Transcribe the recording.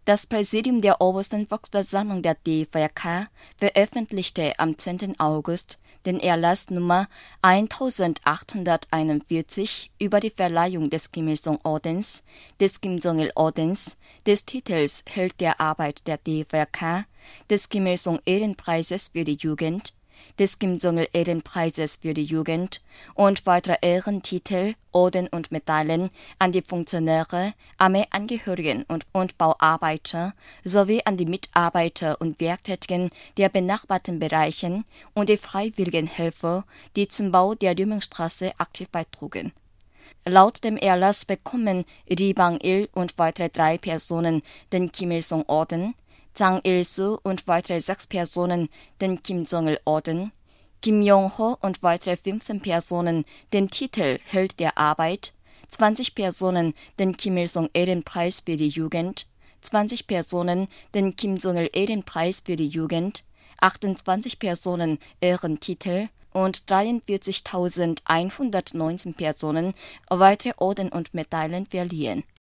Das Präsidium der Obersten Volksversammlung der DPRK veröffentlichte am 10. August den Erlass Nummer 1841 über die Verleihung des Kim-Il-sung-Ordens, des Kim-Jong-il-Ordens, des Titels Held der Arbeit der DPRK, des Kim-Il-sung-Ehrenpreises für die Jugend, des Kim-Jong-il-Ehrenpreises für die Jugend und weitere Ehrentitel, Orden und Medaillen an die Funktionäre, Armeeangehörigen und Bauarbeiter sowie an die Mitarbeiter und Werktätigen der benachbarten Bereichen und die freiwilligen Helfer, die zum Bau der Rümmingstraße aktiv beitrugen. Laut dem Erlass bekommen Ri Bang-il und weitere 3 Personen den Kim-Il-sung-Orden, Zhang Il-soo und weitere 6 Personen den Kim-Jong-il-Orden, Kim Yong-ho und weitere 15 Personen den Titel Held der Arbeit, 20 Personen den Kim-Il-sung-Ehrenpreis für die Jugend, 20 Personen den Kim-Jong-il-Ehrenpreis für die Jugend, 28 Personen Ehrentitel und 43.119 Personen weitere Orden und Medaillen verliehen.